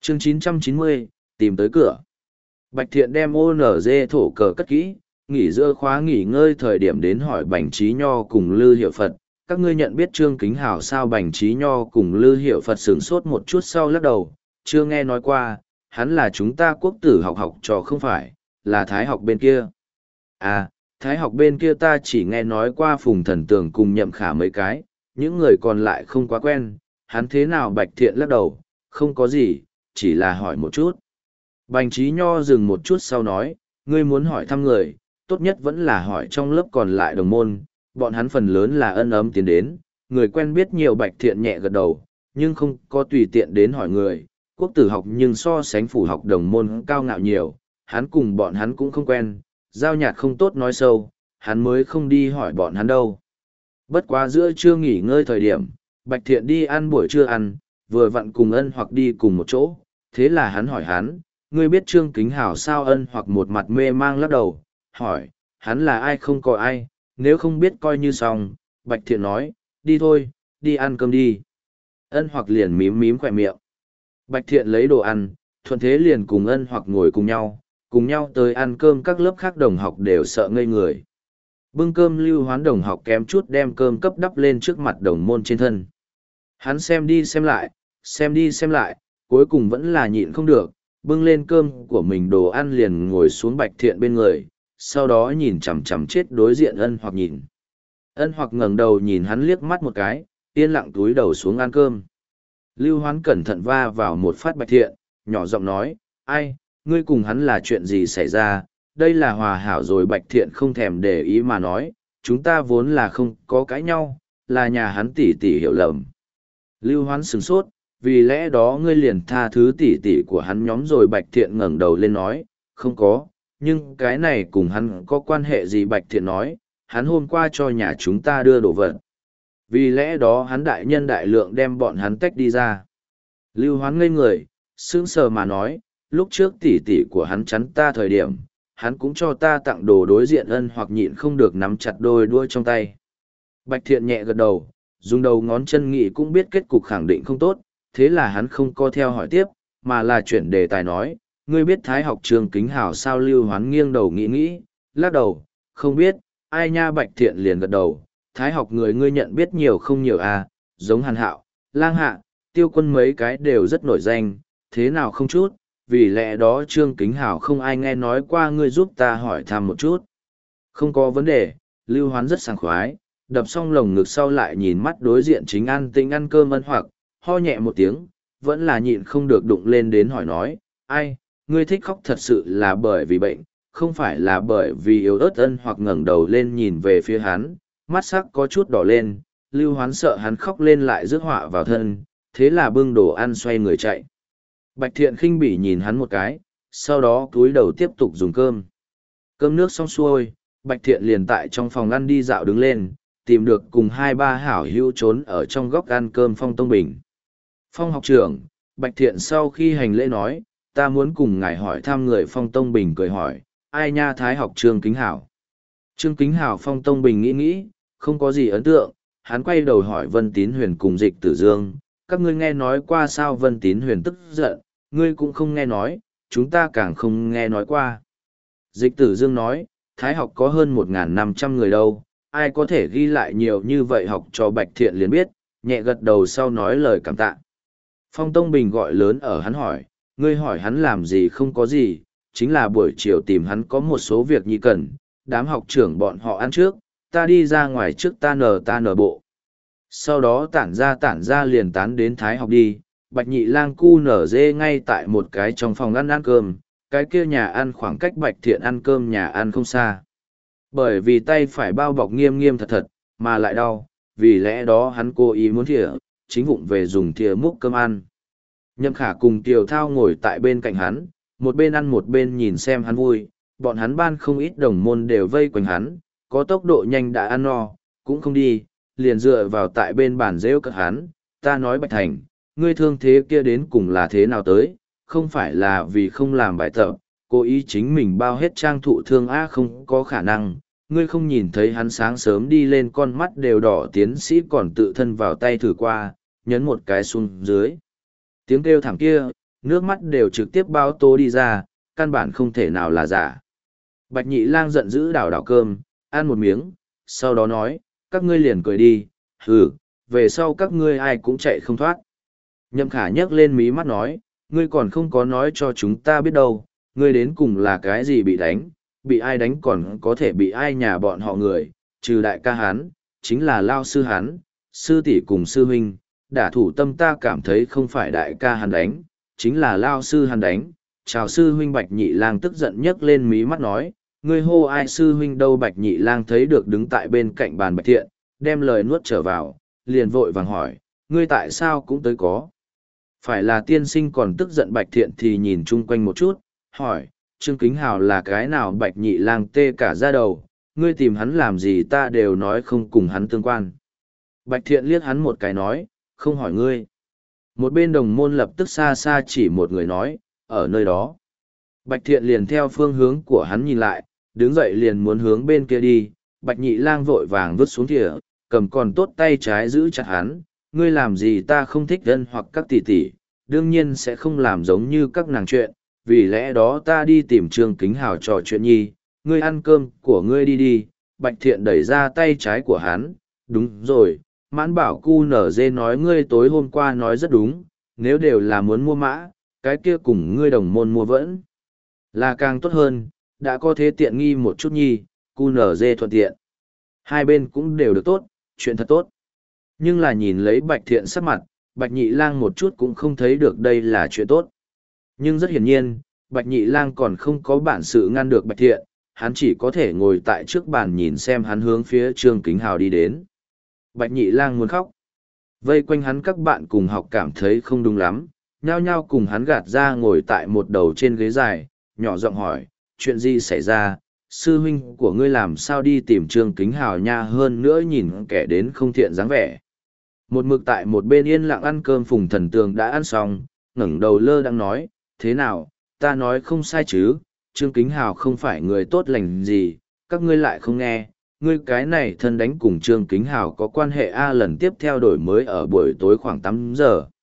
Chương 990, tìm tới cửa. Bạch Thiện đem ONG thổ cờ cất kỹ, nghỉ giữa khóa nghỉ ngơi thời điểm đến hỏi Bành Trí Nho cùng Lư Hiệu Phật. Các ngươi nhận biết Trương Kính Hảo sao? Bành Trí Nho cùng Lư Hiệu Phật sửng sốt một chút sau lắc đầu, chưa nghe nói qua, hắn là chúng ta quốc tử học trò không phải, là Thái học bên kia. À, Thái học bên kia ta chỉ nghe nói qua Phùng Thần Tường cùng Nhậm Khả mấy cái, những người còn lại không quá quen, hắn thế nào? Bạch Thiện lắc đầu, không có gì, chỉ là hỏi một chút. Bành Trí Nho dừng một chút sau nói, ngươi muốn hỏi thăm người, tốt nhất vẫn là hỏi trong lớp còn lại đồng môn, bọn hắn phần lớn là ân ấm tiến đến, người quen biết nhiều. Bạch Thiện nhẹ gật đầu, nhưng không có tùy tiện đến hỏi người, quốc tử học nhưng so sánh phủ học đồng môn cao ngạo nhiều, hắn cùng bọn hắn cũng không quen, giao nhạt không tốt nói sâu, hắn mới không đi hỏi bọn hắn đâu. Bất quá giữa trưa nghỉ ngơi thời điểm, Bạch Thiện đi ăn buổi trưa ăn, vừa vặn cùng Ân Hoặc đi cùng một chỗ, thế là hắn hỏi hắn, ngươi biết Trương Kính Hảo sao? Ân Hoặc một mặt mê mang lắc đầu, hỏi, hắn là ai? Không có ai, nếu không biết coi như xong. Bạch Thiện nói, đi thôi, đi ăn cơm đi. Ân Hoặc liền mím mím khỏe miệng. Bạch Thiện lấy đồ ăn, thuận thế liền cùng Ân Hoặc ngồi cùng nhau tới ăn cơm. Các lớp khác đồng học đều sợ ngây người. Bưng cơm Lưu Hoán đồng học kém chút đem cơm cấp đắp lên trước mặt đồng môn trên thân. Hắn xem đi xem lại, cuối cùng vẫn là nhịn không được, bưng lên cơm của mình đồ ăn liền ngồi xuống Bạch Thiện bên người, sau đó nhìn chằm chằm chết đối diện Ân Hoặc nhìn. Ân Hoặc ngẩng đầu nhìn hắn liếc mắt một cái, yên lặng túi đầu xuống ăn cơm. Lưu Hoán cẩn thận va vào một phát Bạch Thiện, nhỏ giọng nói, ai, ngươi cùng hắn là chuyện gì xảy ra? Đây là hòa hảo rồi. Bạch Thiện không thèm để ý mà nói, chúng ta vốn là không có cãi nhau, là nhà hắn tỷ tỷ hiểu lầm. Lưu Hoán sửng sốt, vì lẽ đó ngươi liền tha thứ tỷ tỷ của hắn nhóm rồi? Bạch Thiện ngẩng đầu lên nói, không có, nhưng cái này cùng hắn có quan hệ gì? Bạch Thiện nói, hắn hôm qua cho nhà chúng ta đưa đồ vật, vì lẽ đó hắn đại nhân đại lượng đem bọn hắn tách đi ra. Lưu Hoán ngây người, sững sờ mà nói, lúc trước tỷ tỷ của hắn chắn ta thời điểm, hắn cũng cho ta tặng đồ. Đối diện Ân Hoặc nhịn không được nắm chặt đôi đuôi trong tay. Bạch Thiện nhẹ gật đầu, dùng đầu ngón chân nghĩ cũng biết kết cục khẳng định không tốt, thế là hắn không co theo hỏi tiếp, mà là chuyển đề tài nói, ngươi biết Thái học Trương Kính Hảo sao? Lưu Hoán nghiêng đầu nghĩ, lắc đầu, không biết. Ai nha? Bạch Thiện liền gật đầu, Thái học người ngươi nhận biết nhiều không? Nhiều à, giống Hàn Hạo, Lang Hạ, Tiêu Quân mấy cái đều rất nổi danh, thế nào không chút? Vì lẽ đó Trương Kính Hảo không ai nghe nói qua, ngươi giúp ta hỏi thăm một chút. Không có vấn đề. Lưu Hoán rất sảng khoái, đập xong lồng ngực sau lại nhìn mắt đối diện chính an tĩnh ăn cơm Ân Hoặc, ho nhẹ một tiếng, vẫn là nhịn không được đụng lên đến hỏi nói, ai, ngươi thích khóc thật sự là bởi vì bệnh, không phải là bởi vì yếu ớt? Ân Hoặc ngẩng đầu lên nhìn về phía hắn, mắt sắc có chút đỏ lên. Lưu Hoán sợ hắn khóc lên lại rước họa vào thân, thế là bưng đồ ăn xoay người chạy. Bạch Thiện khinh bỉ nhìn hắn một cái, sau đó cúi đầu tiếp tục dùng cơm. Cơm nước xong xuôi, Bạch Thiện liền tại trong phòng ăn đi dạo đứng lên, tìm được cùng 2-3 hảo hữu trốn ở trong góc ăn cơm Phong Tông Bình. Phong học trưởng, Bạch Thiện sau khi hành lễ nói, ta muốn cùng ngài hỏi thăm người. Phong Tông Bình cười hỏi, ai nha? Thái học Trương Kính Hảo. Trương Kính Hảo? Phong Tông Bình nghĩ, không có gì ấn tượng. Hắn quay đầu hỏi Vân Tín Huyền cùng Dịch Tử Dương, các ngươi nghe nói qua sao? Vân Tín Huyền tức giận, ngươi cũng không nghe nói, chúng ta càng không nghe nói qua. Dịch Tử Dương nói, Thái học có hơn 1.500 người đâu, ai có thể ghi lại nhiều như vậy? Học cho Bạch Thiện liền biết, nhẹ gật đầu sau nói lời cảm tạ. Phong Tông Bình gọi lớn ở hắn hỏi, ngươi hỏi hắn làm gì? Không có gì, chính là buổi chiều tìm hắn có một số việc nhi cần, đám học trưởng bọn họ ăn trước, ta đi ra ngoài trước, ta nở bộ. Sau đó tản ra liền tán đến Thái học đi. Bạch Nhị Lang cu nở dê ngay tại một cái trong phòng ăn cơm, cái kia nhà ăn khoảng cách Bạch Thiện ăn cơm nhà ăn không xa. Bởi vì tay phải bao bọc nghiêm nghiêm thật mà lại đau, vì lẽ đó hắn cố ý muốn thìa, chính vụng về dùng thìa múc cơm ăn. Nhậm Khả cùng Kiều Thao ngồi tại bên cạnh hắn, một bên ăn một bên nhìn xem hắn vui. Bọn hắn ban không ít đồng môn đều vây quanh hắn, có tốc độ nhanh đã ăn no, cũng không đi, liền dựa vào tại bên bàn rêu cợt hắn. Ta nói Bạch Thành, ngươi thương thế kia đến cùng là thế nào tới? Không phải là vì không làm bài tập, cố ý chính mình bao hết trang thụ thương á? Không có khả năng, ngươi không nhìn thấy hắn sáng sớm đi lên con mắt đều đỏ, tiến sĩ còn tự thân vào tay thử qua, nhấn một cái xuống dưới. Tiếng kêu thảm kia, nước mắt đều trực tiếp bao tô đi ra, căn bản không thể nào là giả. Bạch Nhị Lang giận dữ đảo đảo cơm, ăn một miếng, sau đó nói, các ngươi liền cười đi, hừ, về sau các ngươi ai cũng chạy không thoát. Nhậm Khả nhấc lên mí mắt nói, ngươi còn không có nói cho chúng ta biết đâu, ngươi đến cùng là cái gì bị đánh, bị ai đánh còn có thể bị ai nhà bọn họ người, trừ đại ca hắn, chính là lao sư hắn, sư tỷ cùng sư huynh, đả thủ tâm ta cảm thấy không phải đại ca hắn đánh, chính là lao sư hắn đánh. Chào sư huynh. Bạch Nhị Lang tức giận nhấc lên mí mắt nói, ngươi hô ai sư huynh đâu. Bạch Nhị Lang thấy được đứng tại bên cạnh bàn Bạch Thiện, đem lời nuốt trở vào, liền vội vàng hỏi, ngươi tại sao cũng tới có? Phải là tiên sinh còn tức giận. Bạch Thiện thì nhìn chung quanh một chút, hỏi, Trương Kính Hào là cái nào? Bạch Nhị Lang tê cả da đầu, ngươi tìm hắn làm gì ta đều nói không cùng hắn tương quan. Bạch Thiện liếc hắn một cái nói, không hỏi ngươi. Một bên đồng môn lập tức xa xa chỉ một người nói, ở nơi đó. Bạch Thiện liền theo phương hướng của hắn nhìn lại, đứng dậy liền muốn hướng bên kia đi. Bạch Nhị Lang vội vàng vứt xuống thìa, cầm còn tốt tay trái giữ chặt hắn, ngươi làm gì ta không thích dân hoặc các tỷ tỷ, đương nhiên sẽ không làm giống như các nàng chuyện, vì lẽ đó ta đi tìm Trương Kính Hào trò chuyện nhi, ngươi ăn cơm của ngươi đi đi. Bạch Thiện đẩy ra tay trái của hắn, đúng rồi, Mãn Bảo cu nở dê nói ngươi tối hôm qua nói rất đúng, nếu đều là muốn mua mã, cái kia cùng ngươi đồng môn mua vẫn là càng tốt hơn, đã có thế tiện nghi một chút nhi, cu nở dê thuận tiện. Hai bên cũng đều được tốt, chuyện thật tốt. Nhưng là nhìn lấy Bạch Thiện sắc mặt, Bạch Nhị Lang một chút cũng không thấy được đây là chuyện tốt. Nhưng rất hiển nhiên, Bạch Nhị Lang còn không có bản sự ngăn được Bạch Thiện, hắn chỉ có thể ngồi tại trước bàn nhìn xem hắn hướng phía Trương Kính Hào đi đến. Bạch Nhị Lang muốn khóc. Vây quanh hắn các bạn cùng học cảm thấy không đúng lắm, nhao nhao cùng hắn gạt ra ngồi tại một đầu trên ghế dài, nhỏ giọng hỏi, chuyện gì xảy ra, sư huynh của ngươi làm sao đi tìm Trương Kính Hào nha? Hơn nữa nhìn kẻ đến không thiện dáng vẻ. Một mực tại một bên yên lặng ăn cơm Phùng Thần Tường đã ăn xong, ngẩng đầu lơ đang nói, thế nào, ta nói không sai chứ, Trương Kính Hào không phải người tốt lành gì, các ngươi lại không nghe, ngươi cái này thân đánh cùng Trương Kính Hào có quan hệ a. Lần tiếp theo đổi mới ở buổi tối khoảng 8 giờ.